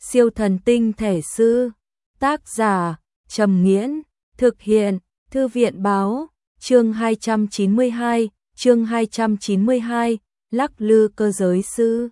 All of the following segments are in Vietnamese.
Siêu thần tinh thể sư. Tác giả Trầm Nghiễn. Thực hiện Thư viện báo. Chương 292, lắc lư cơ giới sư.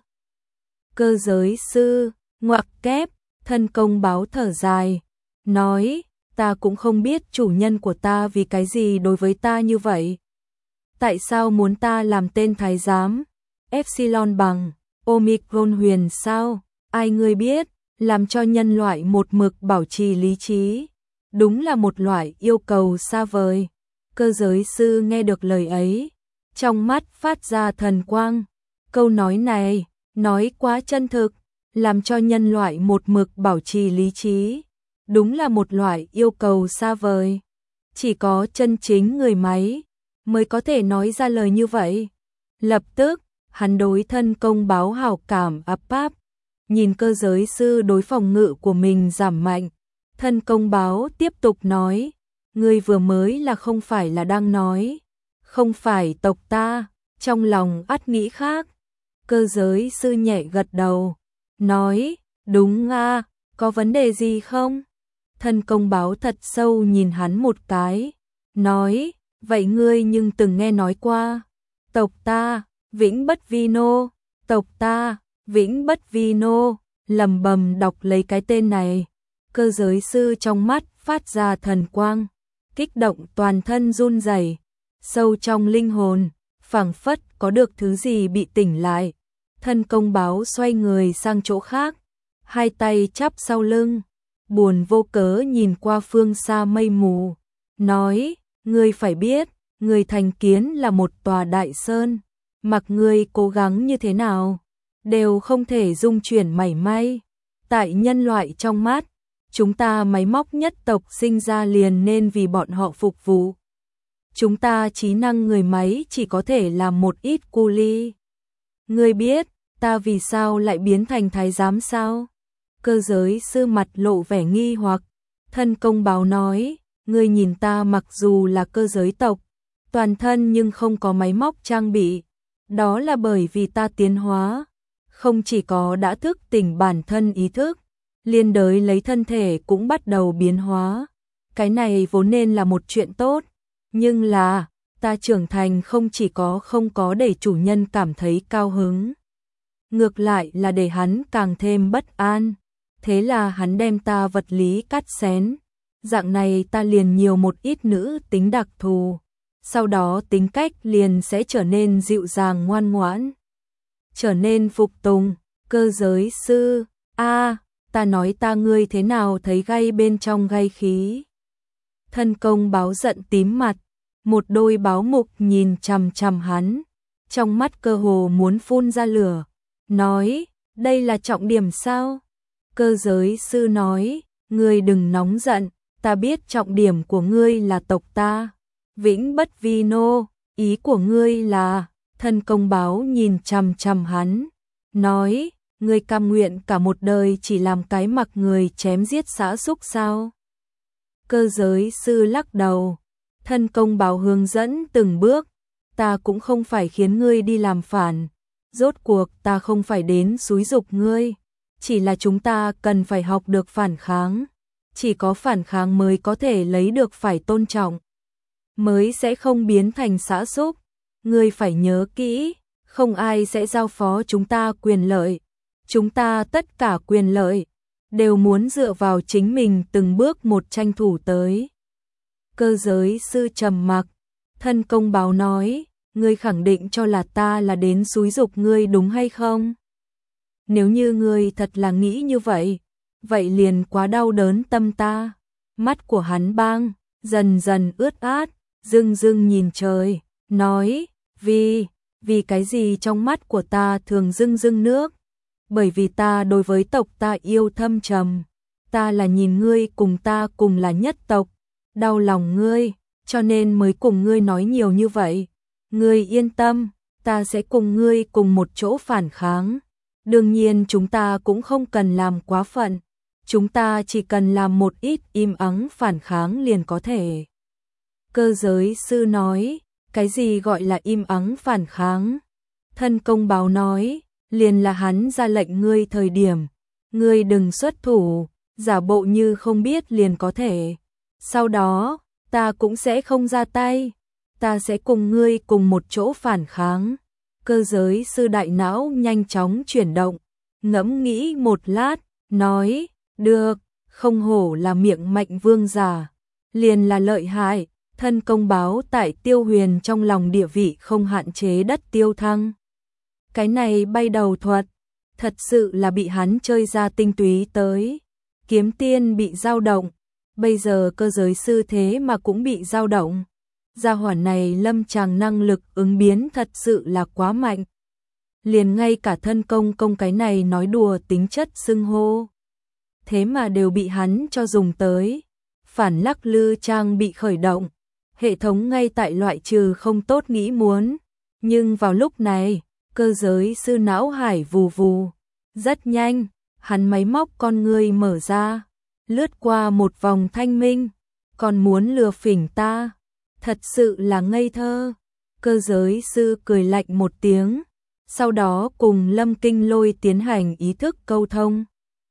Cơ giới sư, ngoặc kép, thân công báo thở dài, nói, ta cũng không biết chủ nhân của ta vì cái gì đối với ta như vậy. Tại sao muốn ta làm tên thái giám? Epsilon bằng Omicron huyền sao? Ai ngươi biết, làm cho nhân loại một mực bảo trì lý trí. Đúng là một loại yêu cầu xa vời. Cơ giới sư nghe được lời ấy, trong mắt phát ra thần quang. Câu nói này, nói quá chân thực, làm cho nhân loại một mực bảo trì lý trí. Đúng là một loại yêu cầu xa vời. Chỉ có chân chính người máy mới có thể nói ra lời như vậy. Lập tức, hắn đối thân công báo hảo cảm áp áp. Nhìn cơ giới sư đối phòng ngự của mình giảm mạnh. Thân công báo tiếp tục nói, ngươi vừa mới là không phải là đang nói, không phải tộc ta, trong lòng ắt nghĩ khác. Cơ giới sư nhẹ gật đầu, nói, đúng a, có vấn đề gì không? Thân công báo thật sâu nhìn hắn một cái, nói, vậy ngươi nhưng từng nghe nói qua, tộc ta, vĩnh bất vi nô, tộc ta, vĩnh bất vi nô, lầm bầm đọc lấy cái tên này. Cơ giới sư trong mắt phát ra thần quang, kích động toàn thân run rẩy, sâu trong linh hồn, phảng phất có được thứ gì bị tỉnh lại. Thân công báo xoay người sang chỗ khác, hai tay chắp sau lưng, buồn vô cớ nhìn qua phương xa mây mù, nói, ngươi phải biết, người thành kiến là một tòa đại sơn, mặc ngươi cố gắng như thế nào, đều không thể dung chuyển mảy may. Tại nhân loại trong mắt, chúng ta máy móc nhất tộc sinh ra liền nên vì bọn họ phục vụ. Chúng ta trí năng người máy chỉ có thể làm một ít cu ly. Ngươi biết, ta vì sao lại biến thành thái giám sao? Cơ giới sư mặt lộ vẻ nghi hoặc. Thân công báo nói, ngươi nhìn ta mặc dù là cơ giới tộc, toàn thân nhưng không có máy móc trang bị. Đó là bởi vì ta tiến hóa, không chỉ có đã thức tỉnh bản thân ý thức, liên đới lấy thân thể cũng bắt đầu biến hóa. Cái này vốn nên là một chuyện tốt, nhưng là, ta trưởng thành không chỉ có không có để chủ nhân cảm thấy cao hứng. Ngược lại là để hắn càng thêm bất an. Thế là hắn đem ta vật lý cắt xén. Dạng này ta liền nhiều một ít nữ tính đặc thù. Sau đó tính cách liền sẽ trở nên dịu dàng ngoan ngoãn, trở nên phục tùng. Cơ giới sư, ta nói ta ngươi thế nào thấy gay bên trong gay khí. Thân công báo giận tím mặt, một đôi báo mục nhìn chằm chằm hắn, trong mắt cơ hồ muốn phun ra lửa, nói, đây là trọng điểm sao? Cơ giới sư nói, ngươi đừng nóng giận, ta biết trọng điểm của ngươi là tộc ta, vĩnh bất vi nô, ý của ngươi là. Thân công báo nhìn chằm chằm hắn, nói, ngươi cam nguyện cả một đời chỉ làm cái mặc người chém giết xã súc sao? Cơ giới sư lắc đầu. Thân công báo hướng dẫn từng bước, ta cũng không phải khiến ngươi đi làm phản, rốt cuộc ta không phải đến xúi giục ngươi, chỉ là chúng ta cần phải học được phản kháng, chỉ có phản kháng mới có thể lấy được phải tôn trọng, mới sẽ không biến thành xã súc. Ngươi phải nhớ kỹ, không ai sẽ giao phó chúng ta quyền lợi, chúng ta tất cả quyền lợi đều muốn dựa vào chính mình từng bước một tranh thủ tới. Cơ giới sư trầm mặc. Thân công báo nói, ngươi khẳng định cho là ta là đến xúi giục ngươi đúng hay không? Nếu như ngươi thật là nghĩ như vậy, vậy liền quá đau đớn tâm ta. Mắt của hắn bang, dần dần ướt át, rưng rưng nhìn trời, nói, vì cái gì trong mắt của ta thường rưng rưng nước? Bởi vì ta đối với tộc ta yêu thâm trầm, ta là nhìn ngươi cùng ta cùng là nhất tộc, đau lòng ngươi, cho nên mới cùng ngươi nói nhiều như vậy. Ngươi yên tâm, ta sẽ cùng ngươi cùng một chỗ phản kháng. Đương nhiên chúng ta cũng không cần làm quá phận, chúng ta chỉ cần làm một ít im ắng phản kháng liền có thể. Cơ giới sư nói, cái gì gọi là im ắng phản kháng? Thân công báo nói, liền là hắn ra lệnh ngươi thời điểm, ngươi đừng xuất thủ, giả bộ như không biết liền có thể. Sau đó, ta cũng sẽ không ra tay, ta sẽ cùng ngươi cùng một chỗ phản kháng. Cơ giới sư đại não nhanh chóng chuyển động, ngẫm nghĩ một lát, nói, được, không hổ là miệng mạnh vương giả, liền là lợi hại, thân công báo tại Tiêu Huyền trong lòng địa vị không hạn chế đất tiêu thăng. Cái này bay đầu thuật, thật sự là bị hắn chơi ra tinh túy tới. Kiếm tiên bị dao động, bây giờ cơ giới sư thế mà cũng bị dao động. Gia hỏa này lâm tràng năng lực ứng biến thật sự là quá mạnh. Liền ngay cả thân công cái này nói đùa tính chất xưng hô. Thế mà đều bị hắn cho dùng tới. Phản lắc lư trang bị khởi động. Hệ thống ngay tại loại trừ không tốt nghĩ muốn. Nhưng vào lúc này, cơ giới sư não hải vù vù. Rất nhanh, hắn máy móc con ngươi mở ra. Lướt qua một vòng thanh minh. Còn muốn lừa phỉnh ta. Thật sự là ngây thơ. Cơ giới sư cười lạnh một tiếng. Sau đó cùng Lâm Kinh Lôi tiến hành ý thức câu thông.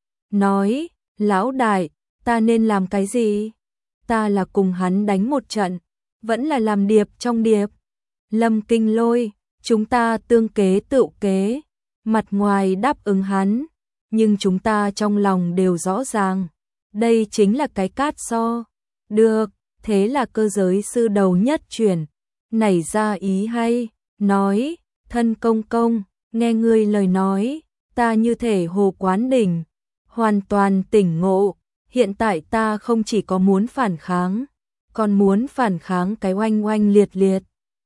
Nói, lão đại, ta nên làm cái gì? Ta là cùng hắn đánh một trận, vẫn là làm điệp trong điệp. Lâm Kinh Lôi, chúng ta tương kế tựu kế, mặt ngoài đáp ứng hắn, nhưng chúng ta trong lòng đều rõ ràng. Đây chính là cái cát so. Được, thế là cơ giới sư đầu nhất chuyển, nảy ra ý hay, nói, thân công, nghe ngươi lời nói, ta như thể hồ quán đỉnh, hoàn toàn tỉnh ngộ, hiện tại ta không chỉ có muốn phản kháng, còn muốn phản kháng cái oanh oanh liệt liệt.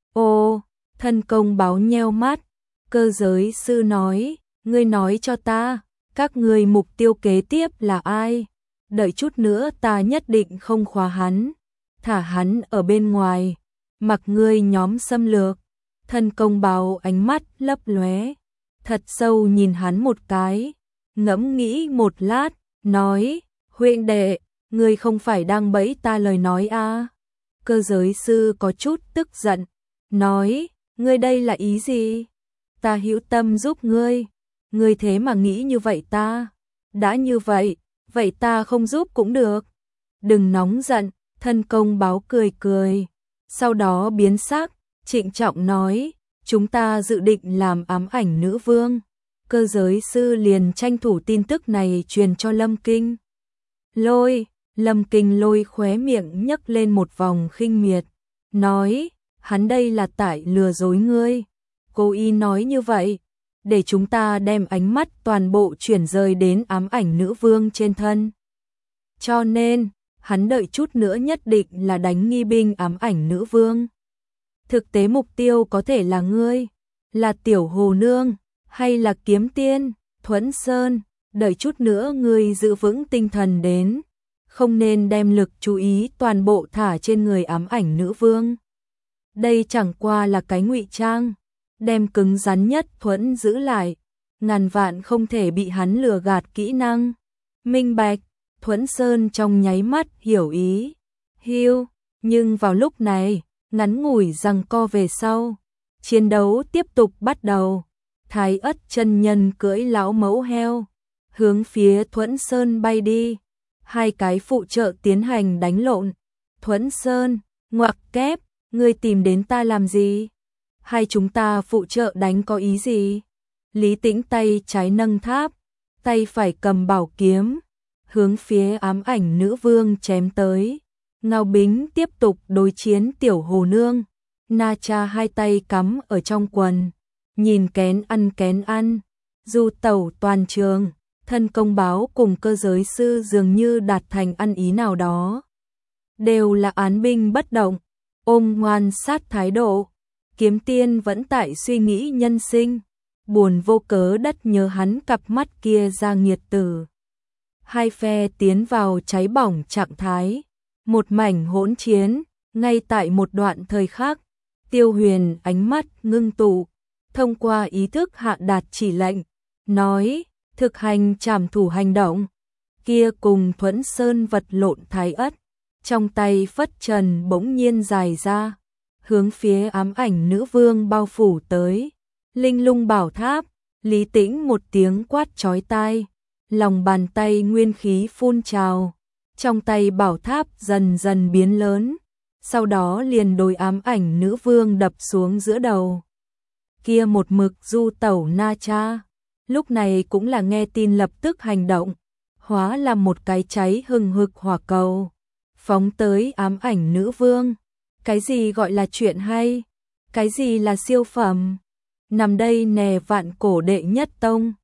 Ô, thân công báo nheo mắt, cơ giới sư nói, ngươi nói cho ta, các ngươi mục tiêu kế tiếp là ai? Đợi chút nữa ta nhất định không khóa hắn, thả hắn ở bên ngoài, mặc ngươi nhóm xâm lược. Thân công báo ánh mắt lấp lóe, thật sâu nhìn hắn một cái, ngẫm nghĩ một lát, nói, huynh đệ, ngươi không phải đang bẫy ta lời nói à? Cơ giới sư có chút tức giận, nói, ngươi đây là ý gì? Ta hữu tâm giúp ngươi thế mà nghĩ như vậy ta? Đã như vậy, vậy ta không giúp cũng được. Đừng nóng giận, thân công báo cười cười, sau đó biến sắc, trịnh trọng nói, chúng ta dự định làm ám ảnh nữ vương. Cơ giới sư liền tranh thủ tin tức này truyền cho Lâm Kinh Lôi. Lâm Kinh Lôi khóe miệng nhấc lên một vòng khinh miệt, nói, hắn đây là tại lừa dối ngươi. Cố ý nói như vậy, để chúng ta đem ánh mắt toàn bộ chuyển rời đến ám ảnh nữ vương trên thân. Cho nên, hắn đợi chút nữa nhất định là đánh nghi binh ám ảnh nữ vương. Thực tế mục tiêu có thể là ngươi, là tiểu hồ nương, hay là kiếm tiên, Thuẫn Sơn, đợi chút nữa ngươi giữ vững tinh thần đến, không nên đem lực chú ý toàn bộ thả trên người ám ảnh nữ vương. Đây chẳng qua là cái ngụy trang, đem cứng rắn nhất Thuẫn giữ lại, ngàn vạn không thể bị hắn lừa gạt kỹ năng. Minh bạch, Thuẫn Sơn trong nháy mắt hiểu ý, hiu, nhưng vào lúc này, ngắn ngủi giằng co về sau, chiến đấu tiếp tục bắt đầu. Thái Ất chân nhân cưỡi lão mẫu heo, hướng phía Thuẫn Sơn bay đi. Hai cái phụ trợ tiến hành đánh lộn. Thuẫn Sơn, ngoặc kép, ngươi tìm đến ta làm gì? Hai chúng ta phụ trợ đánh có ý gì? Lý Tĩnh tay trái nâng tháp, tay phải cầm bảo kiếm, hướng phía ám ảnh nữ vương chém tới. Ngao Bính tiếp tục đối chiến tiểu hồ nương. Na Cha hai tay cắm ở trong quần, nhìn kén ăn, du tẩu toàn trường. Thân công báo cùng cơ giới sư dường như đạt thành ăn ý nào đó. Đều là án binh bất động, ôm ngoan sát thái độ. Kiếm tiên vẫn tại suy nghĩ nhân sinh, buồn vô cớ đất nhớ hắn cặp mắt kia ra nghiệt tử. Hai phe tiến vào cháy bỏng trạng thái, một mảnh hỗn chiến. Ngay tại một đoạn thời khắc, Tiêu Huyền ánh mắt ngưng tụ, thông qua ý thức hạ đạt chỉ lệnh, nói, thực hành trảm thủ hành động. Kia cùng Thuẫn Sơn vật lộn Thái Ất, trong tay phất trần bỗng nhiên dài ra, hướng phía ám ảnh nữ vương bao phủ tới. Linh lung bảo tháp, Lý Tĩnh một tiếng quát chói tai, lòng bàn tay nguyên khí phun trào, trong tay bảo tháp dần dần biến lớn, sau đó liền đối ám ảnh nữ vương đập xuống giữa đầu. Kia một mực du tẩu Na Cha, lúc này cũng là nghe tin lập tức hành động, hóa làm một cái cháy hừng hực hỏa cầu, phóng tới ám ảnh nữ vương. Cái gì gọi là chuyện hay? Cái gì là siêu phẩm? Nằm đây nè vạn cổ đệ nhất tông.